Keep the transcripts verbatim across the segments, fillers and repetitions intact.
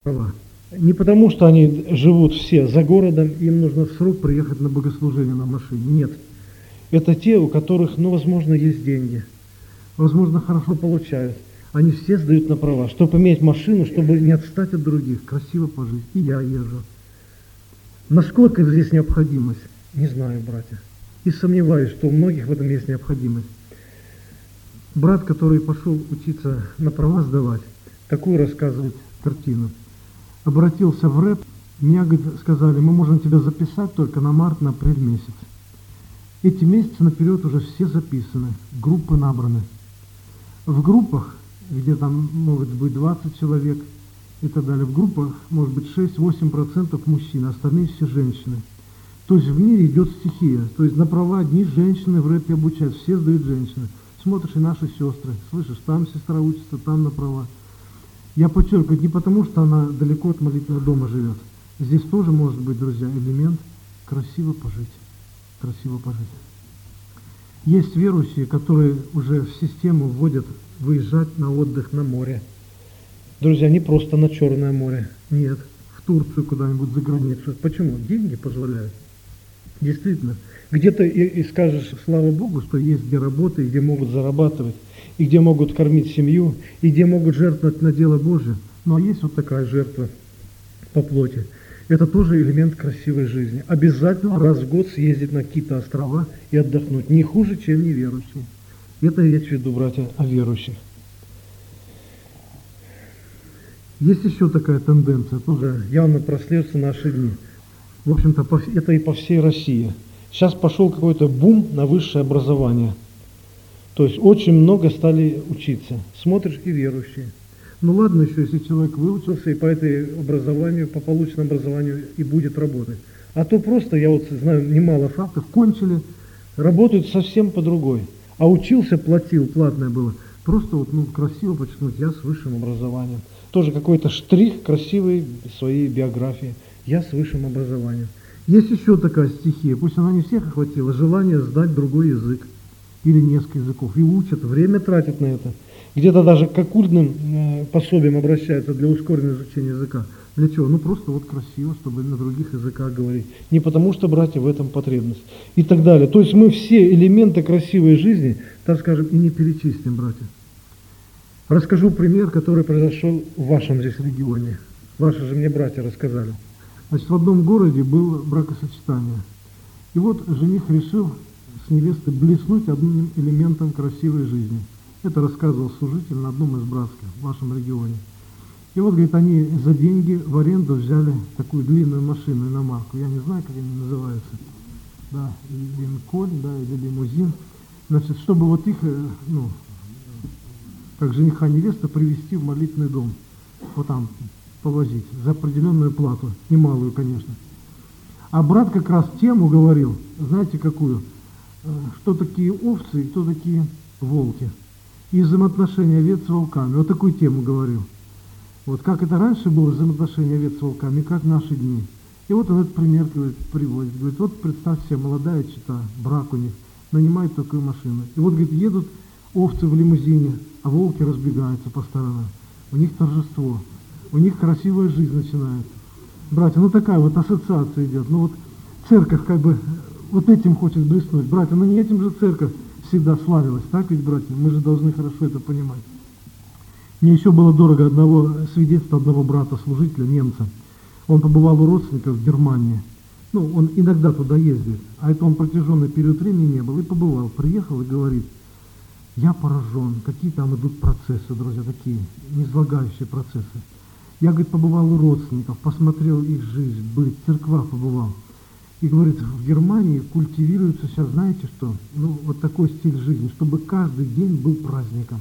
права. Не потому, что они живут все за городом, им нужно в срок приехать на богослужение на машине. Нет. Это те, у которых, ну, возможно, есть деньги, возможно, хорошо получают. Они все сдают на права, чтобы иметь машину, чтобы не отстать от других, красиво пожить. И я езжу. Насколько здесь необходимость? Не знаю, братья. И сомневаюсь, что у многих в этом есть необходимость. Брат, который пошел учиться на права сдавать, такую рассказывает картину. Обратился в рэп, мне, говорит, сказали, мы можем тебя записать только на март, на апрель месяц. Эти месяцы наперед уже все записаны, группы набраны. В группах, где там могут быть двадцать человек и так далее, в группах может быть шесть-восемь процентов мужчин, остальные все женщины. То есть в мире идет стихия, то есть на права одни женщины в рэпе обучают, все сдают женщины. Смотришь, и наши сестры, слышишь, там сестра учится, там на права. Я подчеркиваю, не потому, что она далеко от молитвенного дома живет. Здесь тоже может быть, друзья, элемент красиво пожить. Красиво пожить. Есть верующие, которые уже в систему вводят выезжать на отдых на море. Друзья, не просто на Черное море. Нет, в Турцию куда-нибудь за границу. Почему? Деньги позволяют. Действительно. Где-то и, и скажешь, слава Богу, что есть где работать, где могут зарабатывать, и где могут кормить семью, и где могут жертвовать на дело Божие. Ну а есть вот такая жертва по плоти. Это тоже элемент красивой жизни. Обязательно раз в год съездить на какие-то острова и отдохнуть. Не хуже, чем неверующие. Это я имею в виду, братья, о верующих. Есть еще такая тенденция, тоже явно прослеживается в наши дни. В общем-то, это и по всей России. Сейчас пошел какой-то бум на высшее образование. То есть очень много стали учиться. Смотришь, и верующие. Ну ладно еще, если человек выучился и по этой образованию, по полученному образованию и будет работать. А то просто, я вот знаю немало фактов, кончили, работают совсем по другой. А учился, платил, платное было. Просто вот, ну, красиво подчеркнуть, я с высшим образованием. Тоже какой-то штрих красивой своей биографии. Я с высшим образованием. Есть еще такая стихия, пусть она не всех охватила, желание сдать другой язык или несколько языков. И учат, время тратят на это. Где-то даже к оккультным э, пособиям обращаются для ускоренного изучения языка. Для чего? Ну просто вот красиво, чтобы на других языках говорить. Не потому что, братья, в этом потребность. И так далее. То есть мы все элементы красивой жизни, так скажем, и не перечислим, братья. Расскажу пример, который произошел в вашем здесь регионе. Ваши же мне братья рассказали. Значит, в одном городе было бракосочетание. И вот жених решил с невестой блеснуть одним элементом красивой жизни. Это рассказывал служитель на одном из братских в вашем регионе. И вот, говорит, они за деньги в аренду взяли такую длинную машину, иномарку. Я не знаю, как они называются. Да, Линкольн, да, или лимузин. Значит, чтобы вот их, ну, как жениха невеста, привезти в молитвенный дом. Вот там повозить за определенную плату, немалую, конечно. А брат как раз тему говорил, знаете какую? Что такие овцы и кто такие волки. И взаимоотношения овец с волками. Вот такую тему говорил. Вот как это раньше было взаимоотношения овец с волками, и как в наши дни. И вот он этот пример, говорит, приводит. Говорит, вот представьте себе, молодая чета, брак у них, нанимает такую машину. И вот, говорит, едут овцы в лимузине, а волки разбегаются по сторонам. У них торжество. У них красивая жизнь начинается. Братья, ну такая вот ассоциация идет. Ну вот церковь как бы вот этим хочет блеснуть. Братья, ну не этим же церковь всегда славилась, так ведь, братья? Мы же должны хорошо это понимать. Мне еще было дорого одного свидетельства одного брата-служителя, немца. Он побывал у родственников в Германии. Ну, он иногда туда ездит, а это он протяженный период времени не был. И побывал, приехал и говорит, я поражен, какие там идут процессы, друзья, такие неизлагающие процессы. Я, говорит, побывал у родственников, посмотрел их жизнь, быт, в церквах побывал. И, говорит, в Германии культивируется сейчас, знаете что, ну, вот такой стиль жизни, чтобы каждый день был праздником.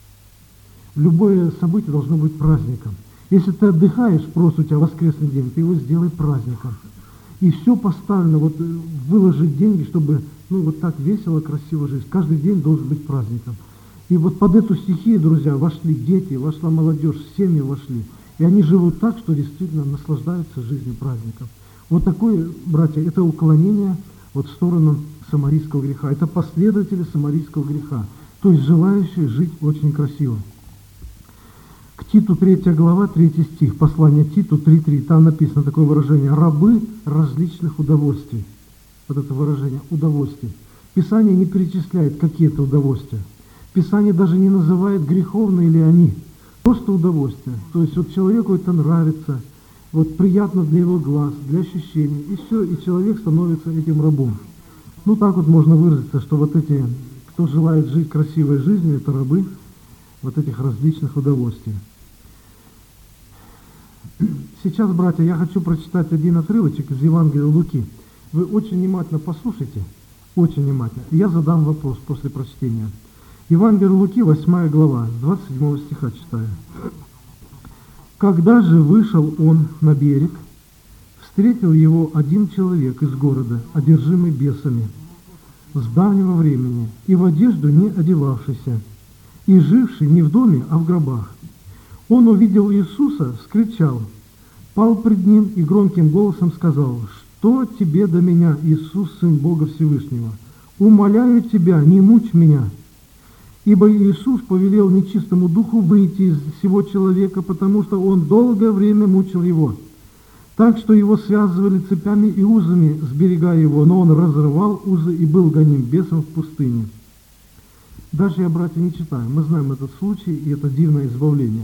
Любое событие должно быть праздником. Если ты отдыхаешь, просто у тебя воскресный день, ты его сделай праздником. И все поставлено, вот выложить деньги, чтобы, ну, вот так весело, красиво жить. Каждый день должен быть праздником. И вот под эту стихию, друзья, вошли дети, вошла молодежь, семьи вошли. И они живут так, что действительно наслаждаются жизнью, праздником. Вот такое, братья, это уклонение вот в сторону самарийского греха. Это последователи самарийского греха. То есть желающие жить очень красиво. К Титу третья глава, третий стих, послание Титу три три, там написано такое выражение: рабы различных удовольствий. Вот это выражение удовольствий. Писание не перечисляет какие-то удовольствия. Писание даже не называет, греховные ли они. Просто удовольствие. То есть вот человеку это нравится, вот приятно для его глаз, для ощущений, и все, и человек становится этим рабом. Ну так вот можно выразиться, что вот эти, кто желает жить красивой жизнью, это рабы вот этих различных удовольствий. Сейчас, братья, я хочу прочитать один отрывочек из Евангелия Луки. Вы очень внимательно послушайте, очень внимательно. Я задам вопрос после прочтения. Евангелие Луки, восьмая глава, с двадцать седьмого стиха читаю. «Когда же вышел он на берег, встретил его один человек из города, одержимый бесами, с давнего времени, и в одежду не одевавшийся, и живший не в доме, а в гробах. Он увидел Иисуса, вскричал, пал пред ним и громким голосом сказал: «Что тебе до меня, Иисус, Сын Бога Всевышнего? Умоляю тебя, не мучь меня». Ибо Иисус повелел нечистому духу выйти из сего человека, потому что он долгое время мучил его, так что его связывали цепями и узами, сберегая его, но он разрывал узы и был гоним бесом в пустыне. Дальше я, братья, не читаю. Мы знаем этот случай и это дивное избавление.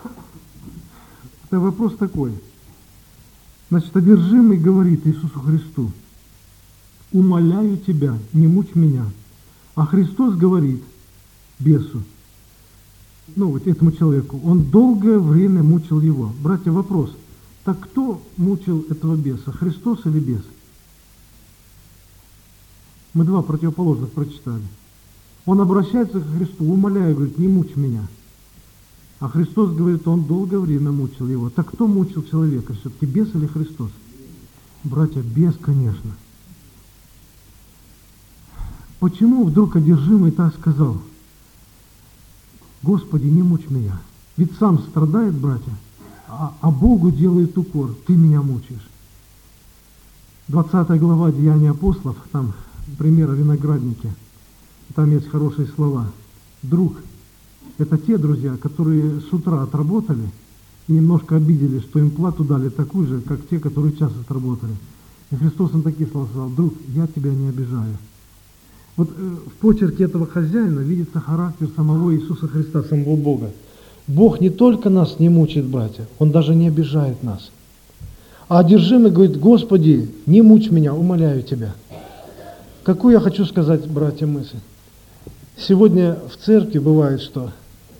Это вопрос такой. Значит, одержимый говорит Иисусу Христу: «Умоляю тебя, не мучь меня». А Христос говорит бесу, ну вот этому человеку, он долгое время мучил его. Братья, вопрос. Так кто мучил этого беса, Христос или бес? Мы два противоположных прочитали. Он обращается к Христу, умоляя, говорит: «Не мучь меня». А Христос говорит, он долгое время мучил его. Так кто мучил человека? Все-таки бес или Христос? Братья, бес, конечно. Почему вдруг одержимый так сказал: «Господи, не мучь меня»? Ведь сам страдает, братья, а, а Богу делает укор: «Ты меня мучаешь». двадцатая глава Деяния апостолов, там пример о винограднике. Там есть хорошие слова. Друг. Это те друзья, которые с утра отработали и немножко обиделись, что им плату дали такую же, как те, которые час отработали. И Христос им такие слова сказал: «Друг, я тебя не обижаю». Вот э, в почерке этого хозяина видится характер самого Иисуса Христа, самого Бога. Бог не только нас не мучает, братья, Он даже не обижает нас. А одержимый говорит: «Господи, не мучь меня, умоляю Тебя». Какую я хочу сказать, братья, мысль? Сегодня в церкви бывает, что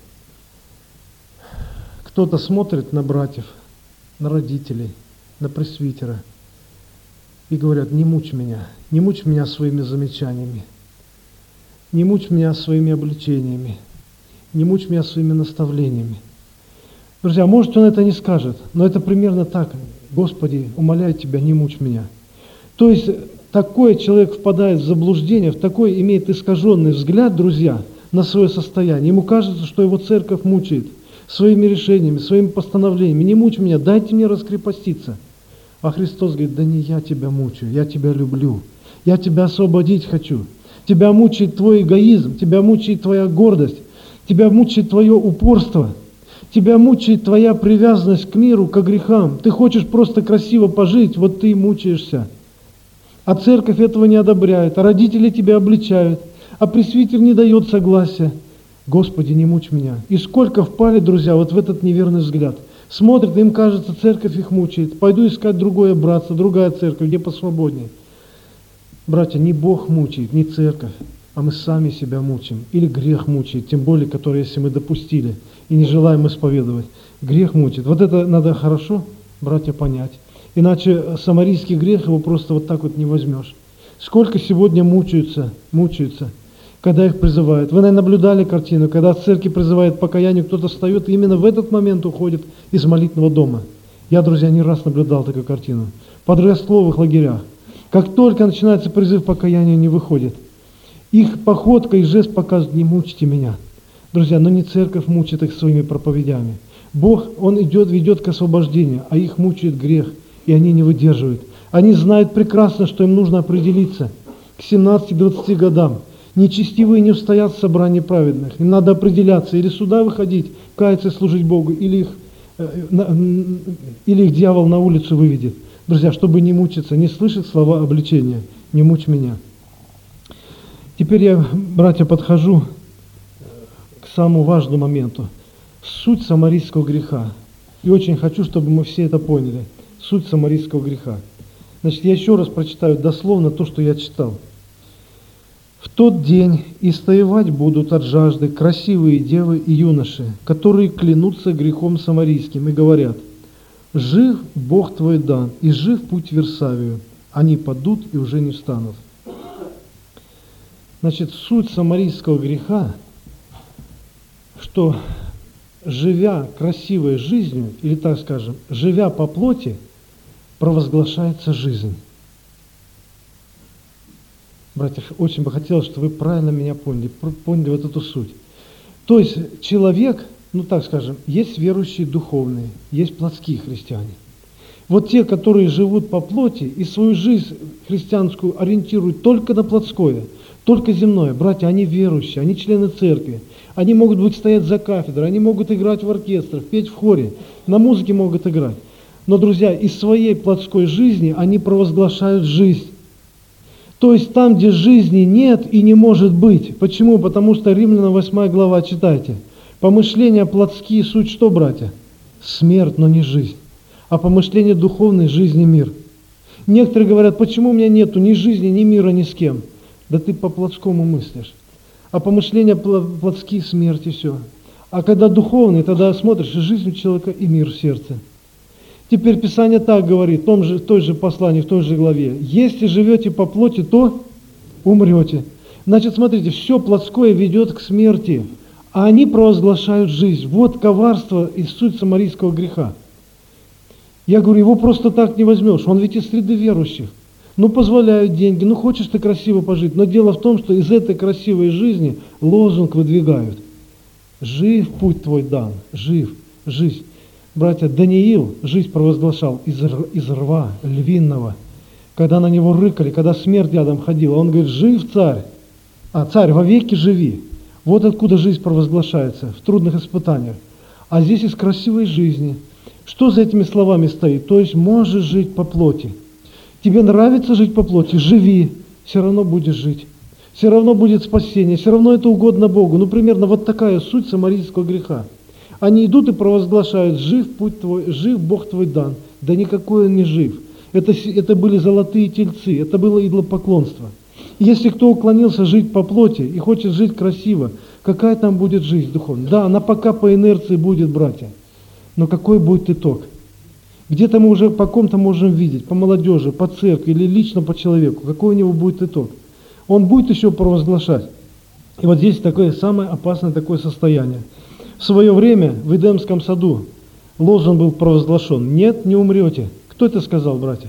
кто-то смотрит на братьев, на родителей, на пресвитера и говорят: «Не мучь меня, не мучь меня своими замечаниями, не мучь меня своими обличениями, не мучь меня своими наставлениями». Друзья, может, он это не скажет, но это примерно так: «Господи, умоляю Тебя, не мучь меня». То есть такой человек впадает в заблуждение, в такой имеет искаженный взгляд, друзья, на свое состояние. Ему кажется, что его церковь мучает своими решениями, своими постановлениями. «Не мучь меня, дайте мне раскрепоститься». А Христос говорит: «Да не я тебя мучаю, я тебя люблю, я тебя освободить хочу. Тебя мучает твой эгоизм, тебя мучает твоя гордость, тебя мучает твое упорство, тебя мучает твоя привязанность к миру, к грехам. Ты хочешь просто красиво пожить, вот ты и мучаешься. А церковь этого не одобряет, а родители тебя обличают, а пресвитер не дает согласия. Господи, не мучь меня». И сколько впали, друзья, вот в этот неверный взгляд. Смотрят, им кажется, церковь их мучает. Пойду искать другое братство, другая церковь, где посвободнее. Братья, не Бог мучает, не церковь, а мы сами себя мучаем. Или грех мучает, тем более, который, если мы допустили и не желаем исповедовать. Грех мучает. Вот это надо хорошо, братья, понять. Иначе самарийский грех его просто вот так вот не возьмешь. Сколько сегодня мучаются, мучаются, когда их призывают. Вы, наверное, наблюдали картину, когда в церкви призывает покаянию, кто-то встает и именно в этот момент уходит из молитвенного дома. Я, друзья, не раз наблюдал такую картину. В подростковых лагерях. Как только начинается призыв покаяния, не выходит. Их походка и жест показывают: «Не мучьте меня». Друзья, но не церковь мучит их своими проповедями. Бог, Он идет, ведет к освобождению, а их мучает грех, и они не выдерживают. Они знают прекрасно, что им нужно определиться к семнадцати-двадцати годам. Нечестивые не устоят в собрании праведных. Им надо определяться, или сюда выходить, каяться и служить Богу, или их, э, на, или их дьявол на улицу выведет. Друзья, чтобы не мучиться, не слышать слова обличения, не мучь меня. Теперь я, братья, подхожу к самому важному моменту. Суть самарийского греха. И очень хочу, чтобы мы все это поняли. Суть самарийского греха. Значит, я еще раз прочитаю дословно то, что я читал. «В тот день истоевать будут от жажды красивые девы и юноши, которые клянутся грехом самарийским и говорят: жив Бог твой дан, и жив путь в Версавию. Они падут и уже не встанут». Значит, суть самарийского греха, что, живя красивой жизнью, или так скажем, живя по плоти, провозглашается жизнь. Братья, очень бы хотелось, чтобы вы правильно меня поняли, поняли вот эту суть. То есть человек, ну так скажем, есть верующие духовные, есть плотские христиане. Вот те, которые живут по плоти и свою жизнь христианскую ориентируют только на плотское, только земное, братья, они верующие, они члены церкви, они могут быть стоять за кафедрой, они могут играть в оркестрах, петь в хоре, на музыке могут играть. Но, друзья, из своей плотской жизни они провозглашают жизнь. То есть там, где жизни нет и не может быть. Почему? Потому что Римлянам восьмая глава, читайте. Помышления плотские суть что, братья? Смерть, но не жизнь. А помышления духовные – жизнь и мир. Некоторые говорят, почему у меня нету ни жизни, ни мира, ни с кем? Да ты по-плотскому мыслишь. А помышления плотские – смерть и все. А когда духовные, тогда смотришь, жизнь у человека и мир в сердце. Теперь Писание так говорит, в том же, в той же послании, в той же главе. Если живете по плоти, то умрете. Значит, смотрите, все плотское ведет к смерти, а они провозглашают жизнь. Вот коварство и суть самарийского греха. Я говорю, его просто так не возьмешь, он ведь из среды верующих. Ну, позволяют деньги, ну, хочешь ты красиво пожить. Но дело в том, что из этой красивой жизни лозунг выдвигают. Жив путь твой дан, жив, жизнь. Братья, Даниил жизнь провозглашал из, из рва львиного. Когда на него рыкали, когда смерть рядом ходила, он говорит, жив царь, а царь вовеки живи. Вот откуда жизнь провозглашается, в трудных испытаниях. А здесь из красивой жизни. Что за этими словами стоит? То есть можешь жить по плоти. Тебе нравится жить по плоти? Живи, все равно будешь жить. Все равно будет спасение, все равно это угодно Богу. Ну, примерно вот такая суть самарийского греха. Они идут и провозглашают, жив путь твой, жив Бог твой дан. Да никакой он не жив. Это, это были золотые тельцы, это было идолопоклонство. И если кто уклонился жить по плоти и хочет жить красиво, какая там будет жизнь духовная? Да, она пока по инерции будет, братья. Но какой будет итог? Где-то мы уже по ком-то можем видеть, по молодежи, по церкви или лично по человеку, какой у него будет итог. Он будет еще провозглашать. И вот здесь такое самое опасное такое состояние. В свое время в Эдемском саду лозунг был провозглашен: «Нет, не умрете». Кто это сказал, братья?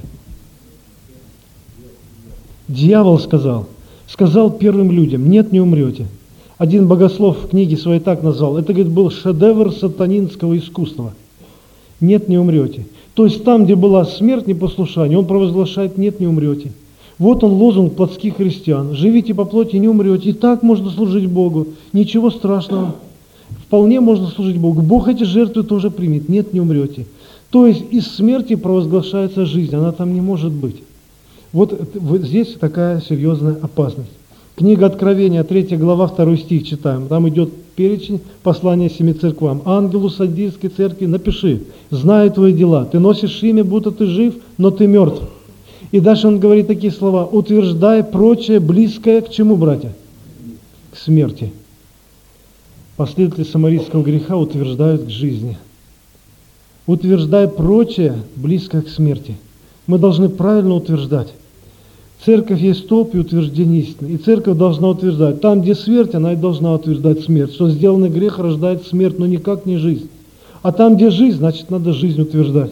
Дьявол сказал. Сказал первым людям: «Нет, не умрете». Один богослов в книге своей так назвал. Это, говорит, был шедевр сатанинского искусства. «Нет, не умрете». То есть там, где была смерть, непослушание, он провозглашает: «Нет, не умрете». Вот он лозунг плотских христиан. Живите по плоти, не умрете. И так можно служить Богу. Ничего страшного. Вполне можно служить Богу. Бог эти жертвы тоже примет. Нет, не умрете. То есть из смерти провозглашается жизнь. Она там не может быть. Вот, вот здесь такая серьезная опасность. Книга Откровения, третья глава, второй стих читаем. Там идет перечень послания семи церквам. «Ангелу Сардийской церкви напиши: знаю твои дела. Ты носишь имя, будто ты жив, но ты мертв». И дальше он говорит такие слова: «Утверждай прочее, близкое к чему, братья? К смерти». Последователи самарийского греха утверждают к жизни. «Утверждай прочее, близкое к смерти». Мы должны правильно утверждать. Церковь есть столб и утверждение истины. И церковь должна утверждать. Там, где смерть, она и должна утверждать смерть. Что сделанный грех рождает смерть, но никак не жизнь. А там, где жизнь, значит, надо жизнь утверждать.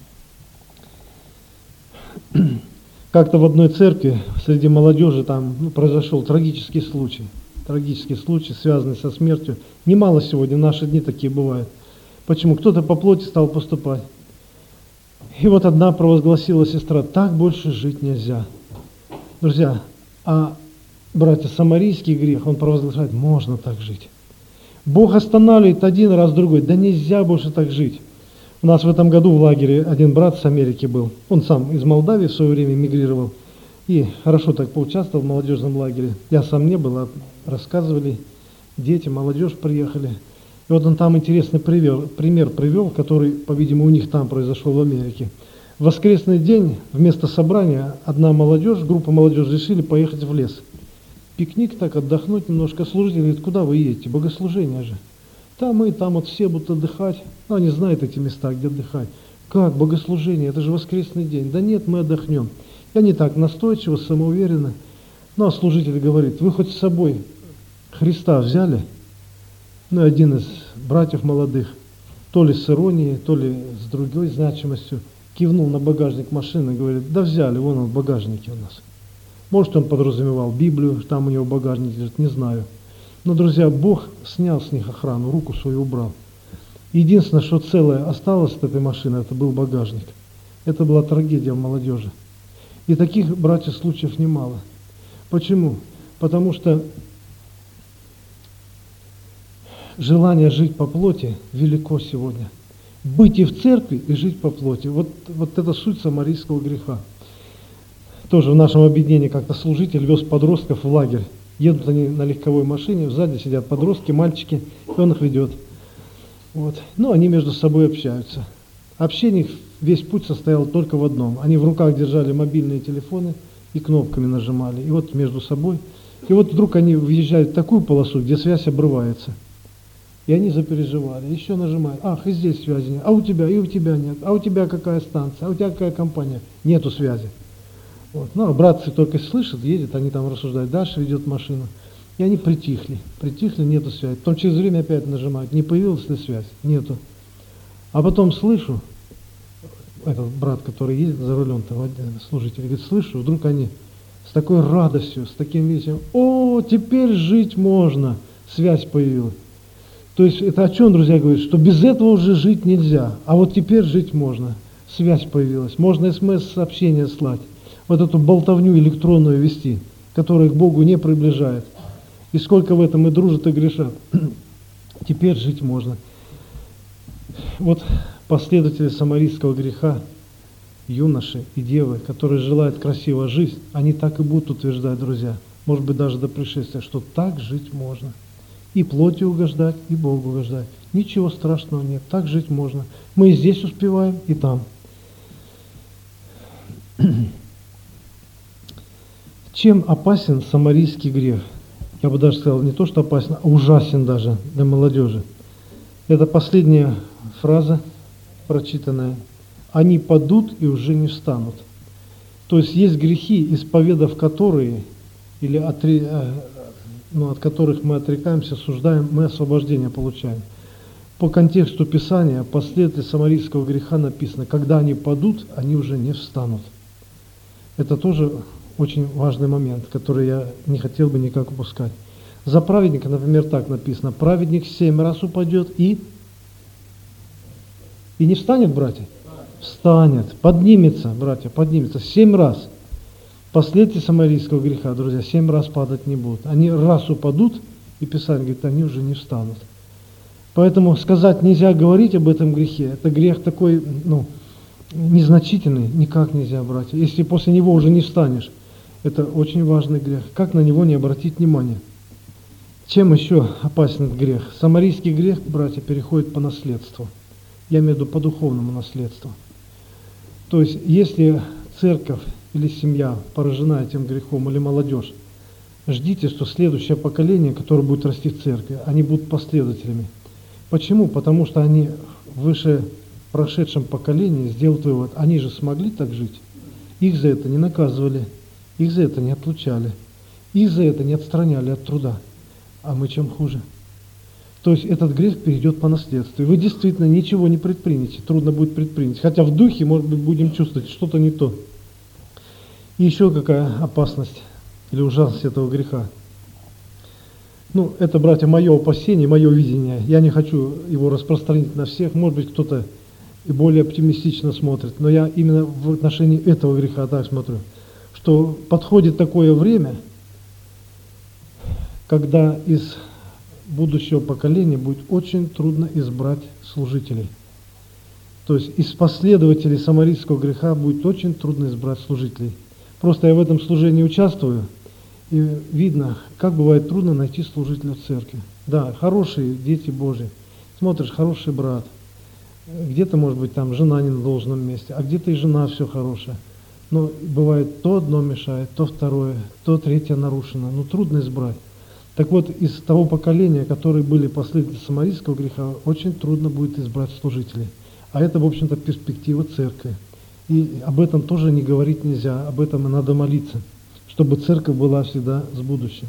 Как-то в одной церкви среди молодежи там ну, произошел трагический случай. Трагический случай, связанный со смертью. Немало сегодня, в наши дни такие бывают. Почему? Кто-то по плоти стал поступать. И вот одна провозгласила сестра: так больше жить нельзя. Друзья, а братья, самарийский грех, он провозглашает, можно так жить. Бог останавливает один раз, другой, да нельзя больше так жить. У нас в этом году в лагере один брат с Америки был, он сам из Молдавии в свое время мигрировал, и хорошо так поучаствовал в молодежном лагере. Я сам не был, а рассказывали, дети, молодежь приехали. И вот он там интересный пример, пример привел, который, по-видимому, у них там произошел в Америке. В воскресный день вместо собрания одна молодежь, группа молодежи решили поехать в лес. Пикник так, отдохнуть немножко. Служитель говорит, куда вы едете? Богослужение же. Там мы, там вот все будут отдыхать. Ну, они знают эти места, где отдыхать. Как богослужение? Это же воскресный день. Да нет, мы отдохнем. И они так настойчиво, самоуверенно. Ну, а служитель говорит, вы хоть с собой Христа взяли? Ну, один из братьев молодых, то ли с иронией, то ли с другой значимостью, кивнул на багажник машины и говорит, да взяли, вон он в багажнике у нас. Может, он подразумевал Библию, там у него багажник лежит, не знаю. Но, друзья, Бог снял с них охрану, руку свою убрал. Единственное, что целое осталось от этой машины, это был багажник. Это была трагедия в молодежи. И таких, братья, случаев немало. Почему? Потому что желание жить по плоти велико сегодня. Быть и в церкви, и жить по плоти. Вот, вот это суть самарийского греха. Тоже в нашем объединении как-то служитель вез подростков в лагерь. Едут они на легковой машине, сзади сидят подростки, мальчики, и он их ведет. Вот. Ну, они между собой общаются. Общение, весь путь состоял только в одном. Они в руках держали мобильные телефоны и кнопками нажимали. И вот между собой. И вот вдруг они въезжают в такую полосу, где связь обрывается. И они запереживали. Еще нажимают. Ах, и здесь связи нет. А у тебя, и у тебя нет. А у тебя какая станция? А у тебя какая компания? Нету связи. Вот. Ну, а братцы только слышат, едет, они там рассуждают. Дальше ведет машину. И они притихли. Притихли, нету связи. Потом через время опять нажимают. Не появилась ли связь? Нету. А потом слышу, этот брат, который едет за рулем, там, служитель, говорит, слышу, вдруг они с такой радостью, с таким весельем, о, теперь жить можно. Связь появилась. То есть это о чем, друзья, говорит, что без этого уже жить нельзя, а вот теперь жить можно. Связь появилась, можно смс-сообщения слать, вот эту болтовню электронную вести, которая к Богу не приближает. И сколько в этом и дружат, и грешат. Теперь жить можно. Вот последователи самарийского греха, юноши и девы, которые желают красиво жить, они так и будут утверждать, друзья, может быть даже до пришествия, что так жить можно. И плоти угождать, и Богу угождать. Ничего страшного нет, так жить можно. Мы и здесь успеваем, и там. Чем опасен самарийский грех? Я бы даже сказал, не то, что опасен, а ужасен даже для молодежи. Это последняя фраза, прочитанная. Они падут и уже не встанут. То есть есть грехи, исповедав которые, или отри, ну, от которых мы отрекаемся, осуждаем, мы освобождение получаем. По контексту Писания, последствия самарийского греха написано, когда они падут, они уже не встанут. Это тоже очень важный момент, который я не хотел бы никак упускать. За праведника, например, так написано, праведник семь раз упадет и, и не встанет, братья? Встанет, поднимется, братья, поднимется семь раз. Последствия самарийского греха, друзья, семь раз падать не будут. Они раз упадут, и Писание говорит, они уже не встанут. Поэтому сказать нельзя говорить об этом грехе. Это грех такой, ну, незначительный, никак нельзя, братья. Если после него уже не встанешь, это очень важный грех. Как на него не обратить внимание? Чем еще опасен этот грех? Самарийский грех, братья, переходит по наследству. Я имею в виду по духовному наследству. То есть, если церковь или семья поражена этим грехом, или молодежь, ждите, что следующее поколение, которое будет расти в церкви, они будут последователями. Почему? Потому что они в выше прошедшем поколении сделают вывод, они же смогли так жить, их за это не наказывали, их за это не отлучали, их за это не отстраняли от труда. А мы чем хуже? То есть этот грех перейдет по наследству. И вы действительно ничего не предпримете, трудно будет предпринять. Хотя в духе, может быть, будем чувствовать что-то не то. И еще какая опасность или ужасность этого греха. Ну, это, братья, мое опасение, мое видение. Я не хочу его распространить на всех. Может быть, кто-то и более оптимистично смотрит. Но я именно в отношении этого греха так смотрю, что подходит такое время, когда из будущего поколения будет очень трудно избрать служителей. То есть из последователей самарийского греха будет очень трудно избрать служителей. Просто я в этом служении участвую, и видно, как бывает трудно найти служителя в церкви. Да, хорошие дети Божьи. Смотришь, хороший брат. Где-то, может быть, там жена не на должном месте, а где-то и жена все хорошая. Но бывает, то одно мешает, то второе, то третье нарушено. Ну, трудно избрать. Так вот, из того поколения, которые были последователи самарийского греха, очень трудно будет избрать служителей. А это, в общем-то, перспектива церкви. И об этом тоже не говорить нельзя, об этом и надо молиться, чтобы церковь была всегда с будущим.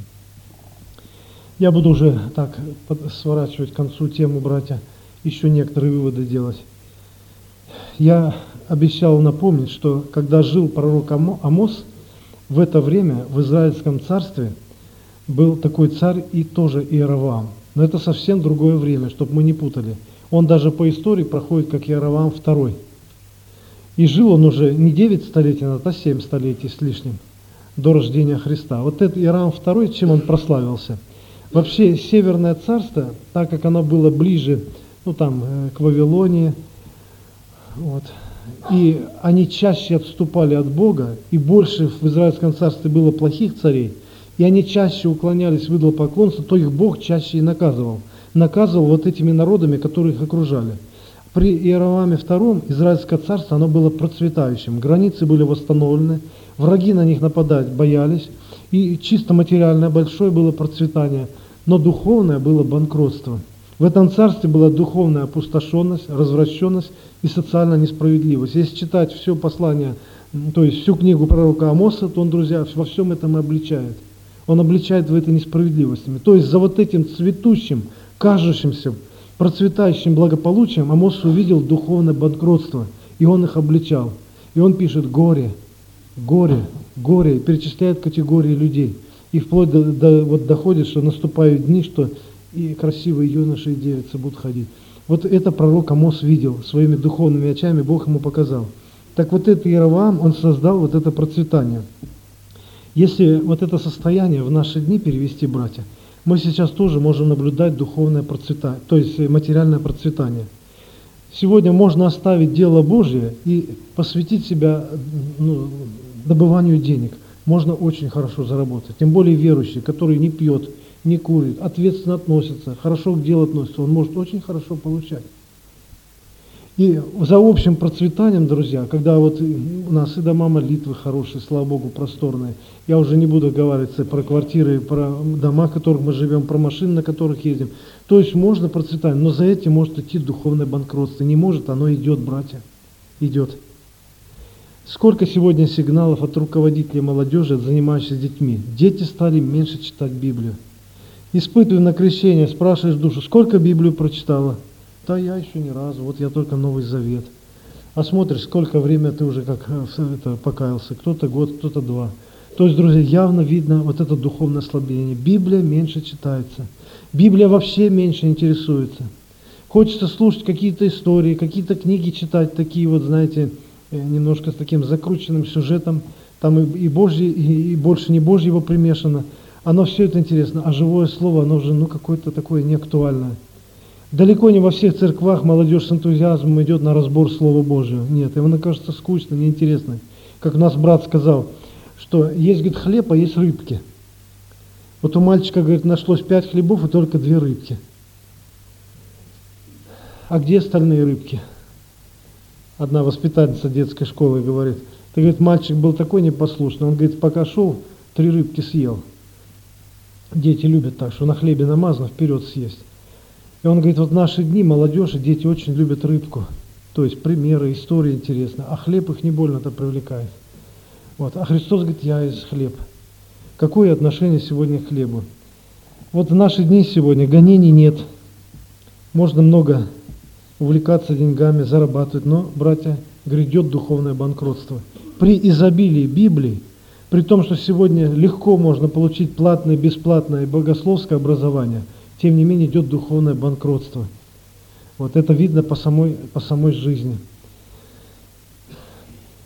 Я буду уже так сворачивать к концу тему, братья, еще некоторые выводы делать. Я обещал напомнить, что когда жил пророк Амос, в это время в Израильском царстве был такой царь и тоже Иеровоам. Но это совсем другое время, чтобы мы не путали. Он даже по истории проходит как Иеровоам второй. И жил он уже не девять столетий назад, а семь столетий с лишним до рождения Христа. Вот этот Иеровоам второй, чем он прославился? Вообще, Северное царство, так как оно было ближе, ну там, к Вавилонии, вот, и они чаще отступали от Бога, и больше в Израильском царстве было плохих царей, и они чаще уклонялись в идолопоклонство, то их Бог чаще и наказывал. Наказывал вот этими народами, которые их окружали. При Иеровоаме втором Израильское царство, оно было процветающим, границы были восстановлены, враги на них нападать боялись, и чисто материальное большое было процветание, но духовное было банкротство. В этом царстве была духовная опустошенность, развращенность и социальная несправедливость. Если читать все послание, то есть всю книгу пророка Амоса, то он, друзья, во всем этом и обличает. Он обличает в этой несправедливости. То есть за вот этим цветущим, кажущимся, процветающим благополучием Амос увидел духовное банкротство, и он их обличал. И он пишет «горе, горе, горе», и перечисляет категории людей. И вплоть до, до, вот доходит, что наступают дни, что и красивые юноши и девицы будут ходить. Вот это пророк Амос видел своими духовными очами, Бог ему показал. Так вот этот Иеровоам, он создал вот это процветание. Если вот это состояние в наши дни перевести, братья, мы сейчас тоже можем наблюдать духовное процветание, то есть материальное процветание. Сегодня можно оставить дело Божье и посвятить себя ну, добыванию денег. Можно очень хорошо заработать. Тем более верующий, который не пьет, не курит, ответственно относится, хорошо к делу относится, он может очень хорошо получать. И за общим процветанием, друзья, когда вот у нас и дома молитвы хорошие, слава Богу, просторные, я уже не буду говорить про квартиры, про дома, в которых мы живем, про машины, на которых ездим. То есть можно процветать, но за этим может идти духовное банкротство. Не может, оно идет, братья, идет. Сколько сегодня сигналов от руководителей молодежи, занимающихся детьми. Дети стали меньше читать Библию. Испытывая на крещение, спрашиваешь душу, сколько Библию прочитала? Да я еще ни разу, вот я только Новый Завет. А смотришь, сколько времени ты уже как это, покаялся, кто-то год, кто-то два. То есть, друзья, явно видно вот это духовное ослабление. Библия меньше читается. Библия вообще меньше интересуется. Хочется слушать какие-то истории, какие-то книги читать, такие вот, знаете, немножко с таким закрученным сюжетом. Там и, и Божье, и, и больше не Божьего примешано. Оно все это интересно, а живое слово, оно уже ну, какое-то такое неактуальное. Далеко не во всех церквах молодежь с энтузиазмом идет на разбор Слова Божьего. Нет, им оно кажется скучно, неинтересно. Как у нас брат сказал, что есть, говорит, хлеб, а есть рыбки. Вот у мальчика, говорит, нашлось пять хлебов и только две рыбки. А где остальные рыбки? Одна воспитательница детской школы говорит, ты, говорит, мальчик был такой непослушный, он, говорит, пока шел, три рыбки съел. Дети любят так, что на хлебе намазано, вперед съесть. И он говорит, вот в наши дни молодежь и дети очень любят рыбку. То есть примеры, истории интересны, а хлеб их не больно-то привлекает. Вот. А Христос говорит, я есть хлеб. Какое отношение сегодня к хлебу? Вот в наши дни сегодня гонений нет. Можно много увлекаться деньгами, зарабатывать, но, братья, грядет духовное банкротство. При изобилии Библии, при том, что сегодня легко можно получить платное, бесплатное и богословское образование, тем не менее идет духовное банкротство. Вот это видно по самой, по самой жизни.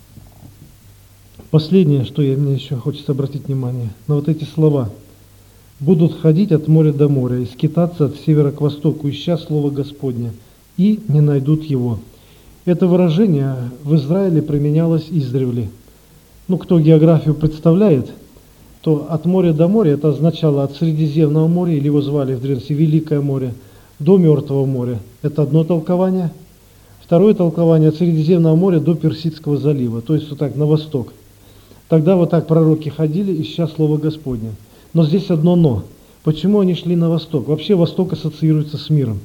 Последнее, что я, мне еще хочется обратить внимание, на вот эти слова. будут ходить от моря до моря и скитаться от севера к востоку, ища слово Господня, и не найдут его». Это выражение в Израиле применялось издревле. Ну, кто географию представляет, то от моря до моря это означало от Средиземного моря, или его звали в древности Великое море, до Мертвого моря. Это одно толкование. Второе толкование — от Средиземного моря до Персидского залива, то есть вот так на восток. Тогда вот так пророки ходили, ища слово Господня. Но здесь одно «но». Почему они шли на восток? Вообще восток ассоциируется с миром.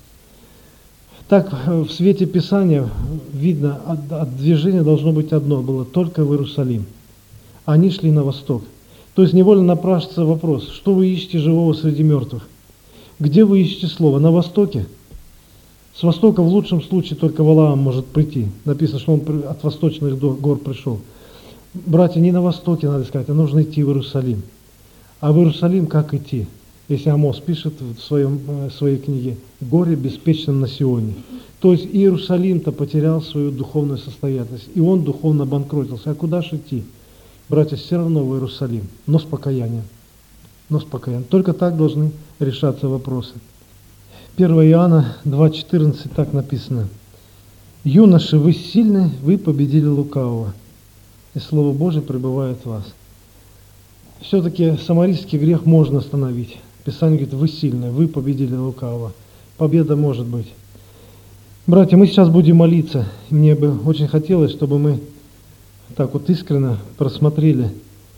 Так в свете Писания видно, от, от движения должно быть одно, было только в Иерусалим. Они шли на восток. То есть невольно напрашивается вопрос: что вы ищете живого среди мертвых? Где вы ищете слово? На востоке? С востока в лучшем случае только Валаам может прийти. Написано, что он от восточных гор пришел. Братья, не на востоке надо искать, а нужно идти в Иерусалим. А в Иерусалим как идти? Если Амос пишет в, своем, в своей книге «Горе беспечным на Сионе». То есть Иерусалим-то потерял свою духовную состоятельность, и он духовно банкротился. А куда же идти? Братья, все равно в Иерусалим, но с покаянием. Но с покаянием. Только так должны решаться вопросы. первое Иоанна два четырнадцать так написано: «Юноши, вы сильны, вы победили лукавого, и Слово Божие пребывает в вас». Все-таки самарийский грех можно остановить. Писание говорит: вы сильны, вы победили лукавого. Победа может быть. Братья, мы сейчас будем молиться. Мне бы очень хотелось, чтобы мы так вот искренне просмотрели,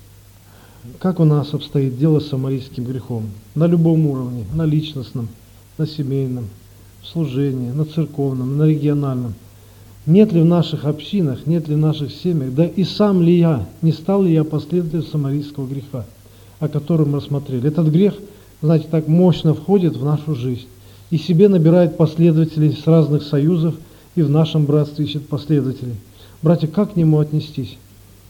как у нас обстоит дело с самарийским грехом. На любом уровне, на личностном, на семейном, в служении, на церковном, на региональном. Нет ли в наших общинах, нет ли в наших семьях, да и сам ли я, не стал ли я последователем самарийского греха, о котором мы рассмотрели. Этот грех, знаете, так мощно входит в нашу жизнь и себе набирает последователей с разных союзов, и в нашем братстве ищет последователей. Братья, как к нему отнестись?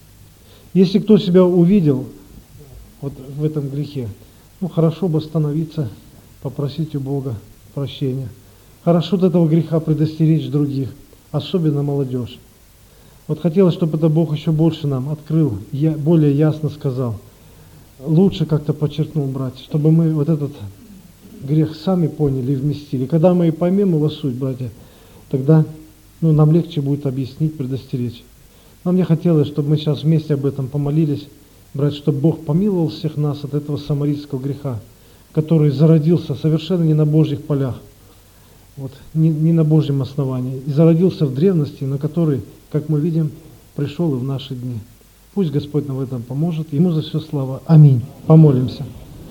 Если кто себя увидел вот в этом грехе, ну хорошо бы остановиться, попросить у Бога прощения. Хорошо от этого греха предостеречь других, особенно молодежь. Вот хотелось, чтобы это Бог еще больше нам открыл, я более ясно сказал, лучше как-то подчеркнул, братья, чтобы мы вот этот грех сами поняли и вместили. Когда мы и поймем его суть, братья, тогда ну, нам легче будет объяснить, предостеречь. Но мне хотелось, чтобы мы сейчас вместе об этом помолились, братья, чтобы Бог помиловал всех нас от этого самарийского греха, который зародился совершенно не на Божьих полях, вот, не, не на Божьем основании, и зародился в древности, на который, как мы видим, пришел и в наши дни. Пусть Господь нам в этом поможет. Ему за все слава. Аминь. Помолимся.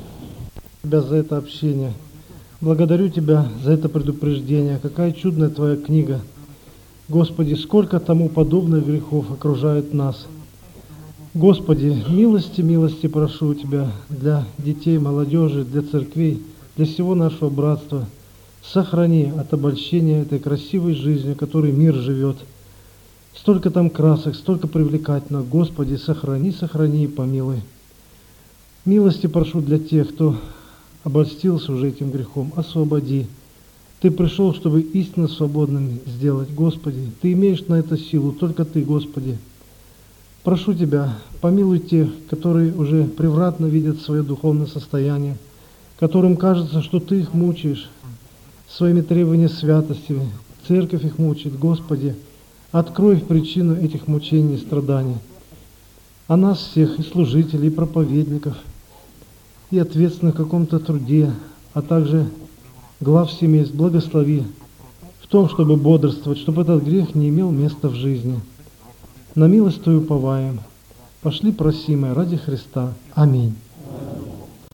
Тебя за это общение. Благодарю Тебя за это предупреждение. Какая чудная Твоя книга. Господи, сколько тому подобных грехов окружает нас. Господи, милости, милости прошу Тебя для детей, молодежи, для церквей, для всего нашего братства. Сохрани от обольщения этой красивой жизнью, которой мир живет. Столько там красок, столько привлекательно. Господи, сохрани, сохрани и помилуй. Милости прошу для тех, кто обольстился уже этим грехом. Освободи. Ты пришел, чтобы истинно свободным сделать. Господи, Ты имеешь на это силу, только Ты, Господи. Прошу Тебя, помилуй тех, которые уже превратно видят свое духовное состояние, которым кажется, что Ты их мучаешь своими требованиями святости. Церковь их мучает. Господи, открой причину этих мучений и страданий. А нас всех, и служителей, и проповедников, и ответственных в каком-то труде, а также глав семейств, благослови в том, чтобы бодрствовать, чтобы этот грех не имел места в жизни. На милость Твою уповаем. Пошли просимые ради Христа. Аминь.